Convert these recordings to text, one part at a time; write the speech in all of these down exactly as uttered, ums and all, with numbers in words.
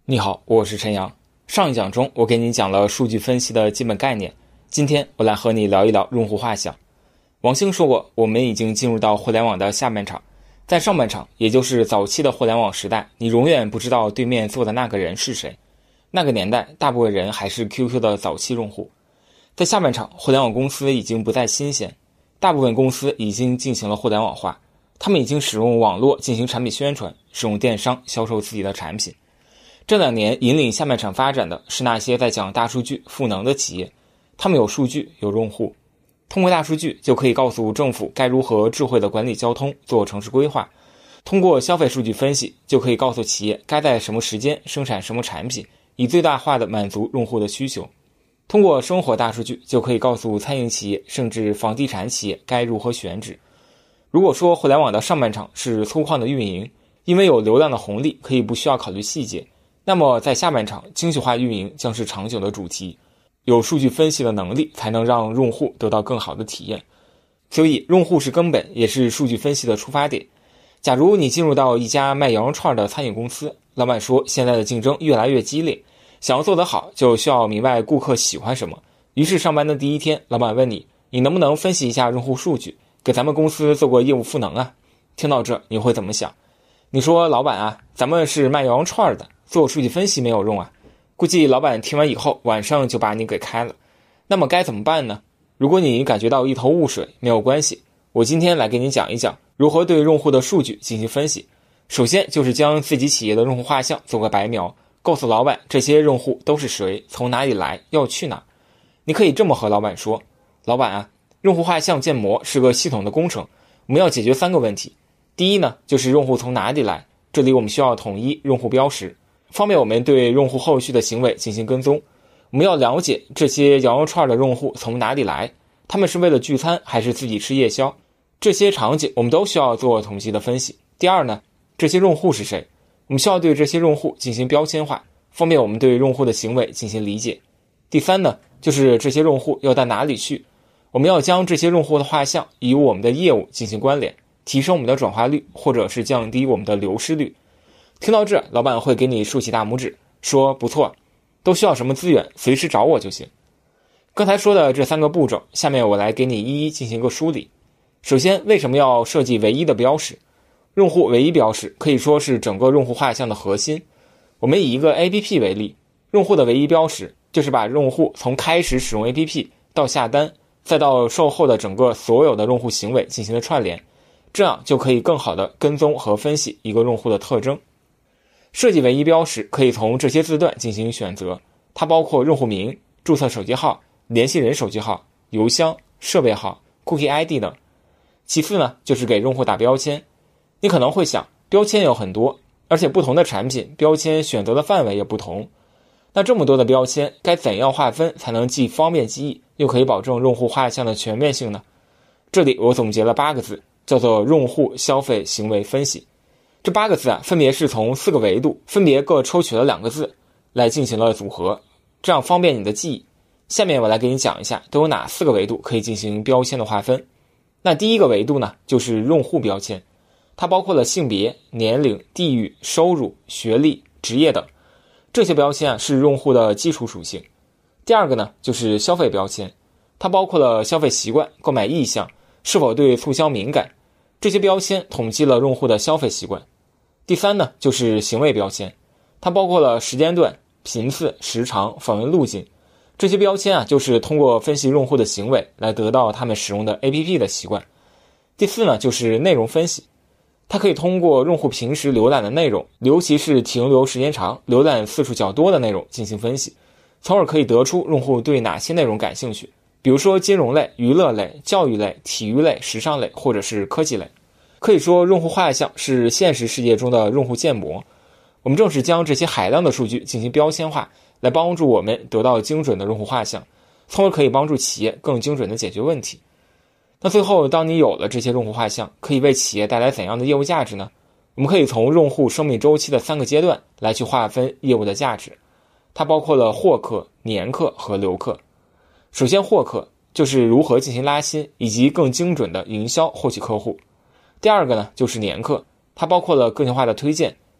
你好，我是陈阳。上一讲中，我给你讲了数据分析的基本概念。今天我来和你聊一聊用户画像。王兴说过，我们已经进入到互联网的下半场。在上半场，也就是早期的互联网时代，你永远不知道对面坐的那个人是谁。那个年代，大部分人还是 Q Q 的早期用户。在下半场，互联网公司已经不再新鲜，大部分公司已经进行了互联网化，他们已经使用网络进行产品宣传，使用电商销售自己的产品。这两年引领下半场发展的是那些在讲大数据赋能的企业，他们有数据有用户，通过大数据就可以告诉政府该如何智慧的管理交通，做城市规划，通过消费数据分析就可以告诉企业该在什么时间生产什么产品，以最大化的满足用户的需求，通过生活大数据就可以告诉餐饮企业甚至房地产企业该如何选址。如果说互联网的上半场是粗犷的运营，因为有流量的红利可以不需要考虑细节，那么在下半场，精细化运营将是长久的主题，有数据分析的能力才能让用户得到更好的体验。所以用户是根本，也是数据分析的出发点。假如你进入到一家卖羊肉串的餐饮公司，老板说现在的竞争越来越激烈，想要做得好就需要明白顾客喜欢什么。于是上班的第一天，老板问你，你能不能分析一下用户数据，给咱们公司做过业务赋能啊？听到这你会怎么想？你说老板啊，咱们是卖羊肉串的，做数据分析没有用啊。估计老板听完以后晚上就把你给开了。那么该怎么办呢？如果你感觉到一头雾水，没有关系，我今天来给你讲一讲如何对用户的数据进行分析。首先就是将自己企业的用户画像做个白描，告诉老板这些用户都是谁，从哪里来，要去哪。你可以这么和老板说，老板啊，用户画像建模是个系统的工程，我们要解决三个问题。第一呢，就是用户从哪里来，这里我们需要统一用户标识，方便我们对用户后续的行为进行跟踪。我们要了解这些羊肉串的用户从哪里来，他们是为了聚餐还是自己吃夜宵，这些场景我们都需要做统计的分析。第二呢，这些用户是谁，我们需要对这些用户进行标签化，方便我们对用户的行为进行理解。第三呢，就是这些用户要到哪里去，我们要将这些用户的画像与我们的业务进行关联，提升我们的转化率，或者是降低我们的流失率。听到这，老板会给你竖起大拇指，说不错，都需要什么资源，随时找我就行。刚才说的这三个步骤，下面我来给你一一进行个梳理。首先，为什么要设计唯一的标识？用户唯一标识可以说是整个用户画像的核心。我们以一个 A P P 为例，用户的唯一标识就是把用户从开始使用 A P P 到下单，再到售后的整个所有的用户行为进行了串联，这样就可以更好的跟踪和分析一个用户的特征。设计唯一标识可以从这些字段进行选择，它包括用户名、注册手机号、联系人手机号、邮箱、设备号、Cookie I D 等。其次呢，就是给用户打标签。你可能会想，标签有很多，而且不同的产品标签选择的范围也不同，那这么多的标签该怎样划分才能既方便记忆，又可以保证用户画像的全面性呢？这里我总结了八个字，叫做用户消费行为分析。这八个字啊，分别是从四个维度，分别各抽取了两个字来进行了组合，这样方便你的记忆。下面我来给你讲一下都有哪四个维度可以进行标签的划分。那第一个维度呢，就是用户标签，它包括了性别、年龄、地域、收入、学历、职业等，这些标签啊是用户的基础属性。第二个呢，就是消费标签，它包括了消费习惯、购买意向、是否对促销敏感，这些标签统计了用户的消费习惯。第三呢，就是行为标签，它包括了时间段、频次、时长、访问路径，这些标签啊就是通过分析用户的行为来得到他们使用的 A P P 的习惯。第四呢，就是内容分析，它可以通过用户平时浏览的内容，尤其是停留时间长、浏览次数较多的内容进行分析，从而可以得出用户对哪些内容感兴趣，比如说金融类、娱乐类、教育类、体育类、时尚类或者是科技类。可以说用户画像是现实世界中的用户建模，我们正是将这些海量的数据进行标签化，来帮助我们得到精准的用户画像，从而可以帮助企业更精准的解决问题。那最后，当你有了这些用户画像，可以为企业带来怎样的业务价值呢？我们可以从用户生命周期的三个阶段来去划分业务的价值，它包括了获客、年客和留客。首先获客就是如何进行拉新以及更精准的营销获取客户。第二个呢，就是年客，它包括了个性化的推荐，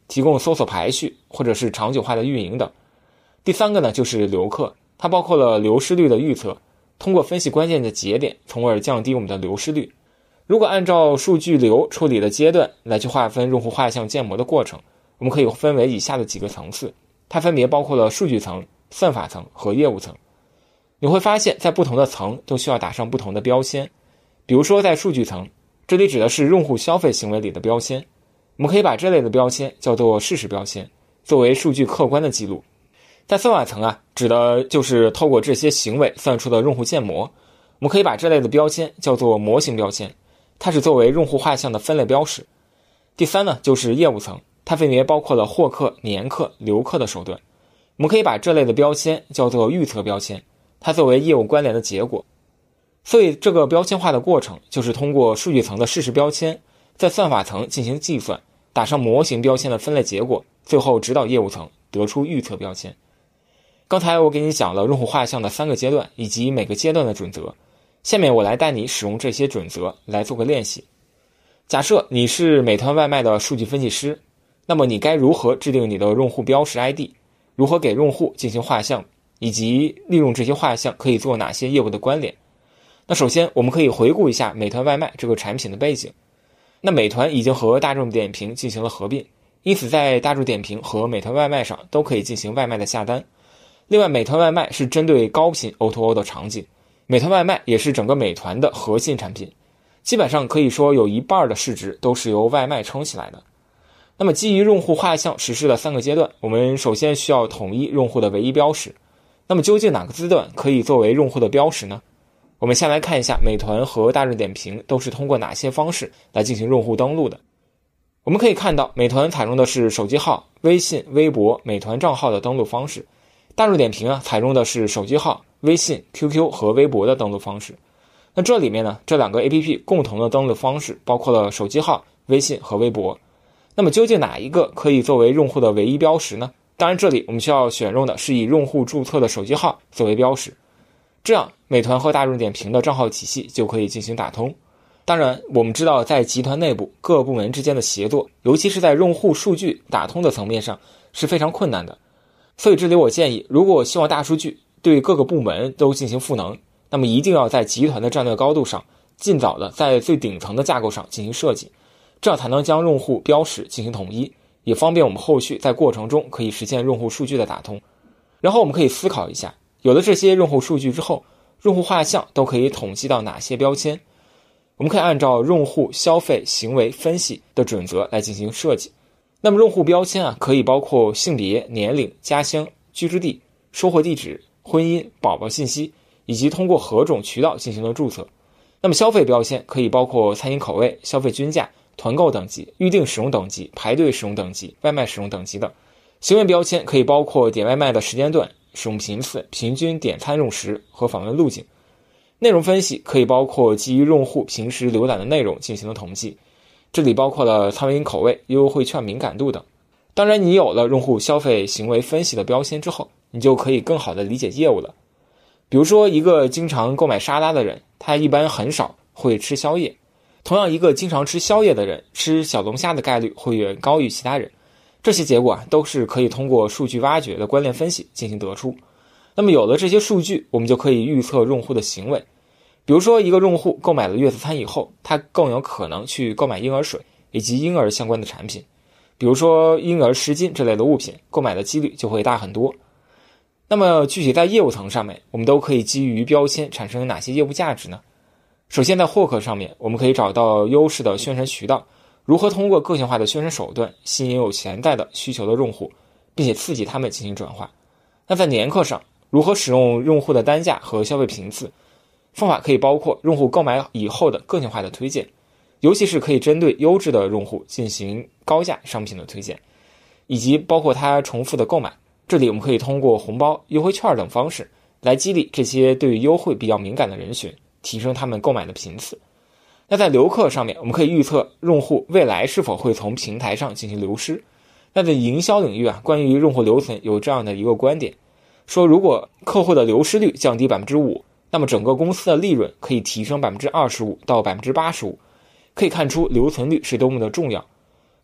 提供搜索排序或者是长久化的运营等。第三个呢，就是留客，它包括了流失率的预测，通过分析关键的节点，从而降低我们的流失率。如果按照数据流处理的阶段来去划分用户画像建模的过程，我们可以分为以下的几个层次，它分别包括了数据层、算法层和业务层。你会发现在不同的层都需要打上不同的标签。比如说在数据层，这里指的是用户消费行为里的标签，我们可以把这类的标签叫做事实标签，作为数据客观的记录。在算法层啊，指的就是透过这些行为算出的用户建模，我们可以把这类的标签叫做模型标签，它是作为用户画像的分类标识。第三呢，就是业务层，它分别包括了获客、年客、留客的手段，我们可以把这类的标签叫做预测标签，它作为业务关联的结果。所以这个标签化的过程就是通过数据层的事实标签，在算法层进行计算，打上模型标签的分类结果，最后指导业务层得出预测标签。刚才我给你讲了用户画像的三个阶段以及每个阶段的准则，下面我来带你使用这些准则来做个练习。假设你是美团外卖的数据分析师，那么你该如何制定你的用户标识 I D， 如何给用户进行画像，以及利用这些画像可以做哪些业务的关联。那首先我们可以回顾一下美团外卖这个产品的背景。那美团已经和大众点评进行了合并，因此在大众点评和美团外卖上都可以进行外卖的下单。另外，美团外卖是针对高频 O to O 的场景，美团外卖也是整个美团的核心产品，基本上可以说有一半的市值都是由外卖撑起来的。那么基于用户画像实施的三个阶段，我们首先需要统一用户的唯一标识。那么究竟哪个阶段可以作为用户的标识呢？我们先来看一下美团和大众点评都是通过哪些方式来进行用户登录的。我们可以看到，美团采用的是手机号、微信、微博、美团账号的登录方式，大众点评啊采用的是手机号、微信、Q Q 和微博的登录方式。那这里面呢，这两个 A P P 共同的登录方式包括了手机号、微信和微博。那么究竟哪一个可以作为用户的唯一标识呢？当然这里我们需要选用的是以用户注册的手机号作为标识，这样美团和大众点评的账号体系就可以进行打通。当然我们知道在集团内部各部门之间的协作，尤其是在用户数据打通的层面上是非常困难的。所以这里我建议，如果希望大数据对各个部门都进行赋能，那么一定要在集团的战略高度上尽早的在最顶层的架构上进行设计，这样才能将用户标识进行统一，也方便我们后续在过程中可以实现用户数据的打通。然后我们可以思考一下，有了这些用户数据之后，用户画像都可以统计到哪些标签？我们可以按照用户消费行为分析的准则来进行设计。那么用户标签啊，可以包括性别、年龄、家乡、居住地、收货地址、婚姻、宝宝信息，以及通过何种渠道进行的注册。那么消费标签可以包括餐饮口味、消费均价、团购等级、预定使用等级、排队使用等级、外卖使用等级等。行为标签可以包括点外卖的时间段、使用频次、平均点餐用时和访问路径。内容分析可以包括基于用户平时浏览的内容进行的统计，这里包括了餐饮口味、优惠券敏感度等。当然你有了用户消费行为分析的标签之后，你就可以更好的理解业务了。比如说一个经常购买沙拉的人，他一般很少会吃宵夜，同样一个经常吃宵夜的人，吃小龙虾的概率会远高于其他人。这些结果啊，都是可以通过数据挖掘的关联分析进行得出。那么有了这些数据，我们就可以预测用户的行为。比如说一个用户购买了月子餐以后，他更有可能去购买婴儿水以及婴儿相关的产品，比如说婴儿湿巾这类的物品，购买的几率就会大很多。那么具体在业务层上面，我们都可以基于标签产生哪些业务价值呢？首先在获客上面，我们可以找到优势的宣传渠道，如何通过个性化的宣传手段吸引有潜在的需求的用户，并且刺激他们进行转化。那在年客上，如何使用用户的单价和消费频次？方法可以包括用户购买以后的个性化的推荐，尤其是可以针对优质的用户进行高价商品的推荐，以及包括他重复的购买。这里我们可以通过红包、优惠券等方式来激励这些对于优惠比较敏感的人群，提升他们购买的频次。那在留客上面，我们可以预测用户未来是否会从平台上进行流失。那在营销领域啊，关于用户留存有这样的一个观点，说如果客户的流失率降低 百分之五， 那么整个公司的利润可以提升 百分之二十五 到 百分之八十五。 可以看出留存率是多么的重要。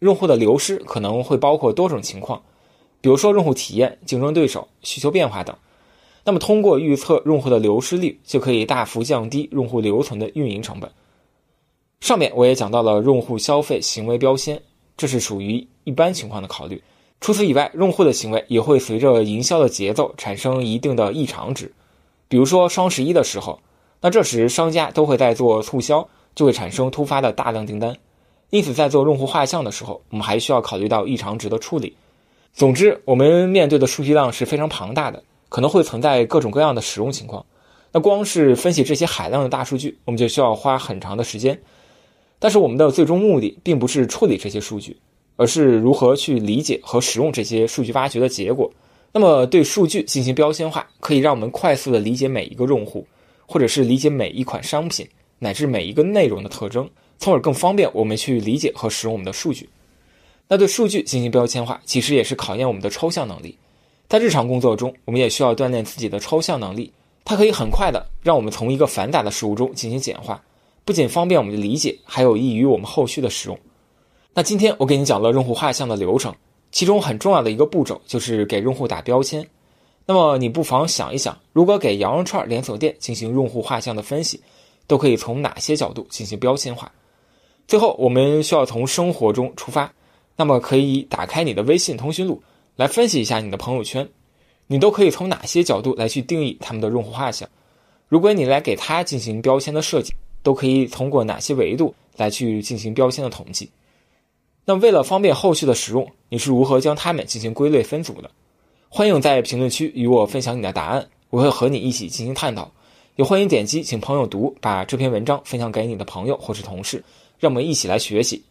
用户的流失可能会包括多种情况，比如说用户体验、竞争对手、需求变化等。那么通过预测用户的流失率，就可以大幅降低用户留存的运营成本。上面我也讲到了用户消费行为标签，这是属于一般情况的考虑。除此以外，用户的行为也会随着营销的节奏产生一定的异常值。比如说双十一的时候，那这时商家都会在做促销，就会产生突发的大量订单。因此在做用户画像的时候，我们还需要考虑到异常值的处理。总之，我们面对的数据量是非常庞大的，可能会存在各种各样的使用情况。那光是分析这些海量的大数据，我们就需要花很长的时间。但是我们的最终目的并不是处理这些数据，而是如何去理解和使用这些数据挖掘的结果。那么对数据进行标签化，可以让我们快速的理解每一个用户，或者是理解每一款商品，乃至每一个内容的特征，从而更方便我们去理解和使用我们的数据。那对数据进行标签化，其实也是考验我们的抽象能力。在日常工作中，我们也需要锻炼自己的抽象能力，它可以很快的让我们从一个繁杂的事物中进行简化，不仅方便我们的理解，还有益于我们后续的使用。那今天我给你讲了用户画像的流程，其中很重要的一个步骤就是给用户打标签。那么你不妨想一想，如果给羊肉串连锁店进行用户画像的分析，都可以从哪些角度进行标签化。最后我们需要从生活中出发，那么可以打开你的微信通讯录，来分析一下你的朋友圈，你都可以从哪些角度来去定义他们的用户画像。如果你来给他进行标签的设计，都可以通过哪些维度来去进行标签的统计。那为了方便后续的使用，你是如何将它们进行归类分组的？欢迎在评论区与我分享你的答案，我会和你一起进行探讨。也欢迎点击请朋友读，把这篇文章分享给你的朋友或是同事，让我们一起来学习，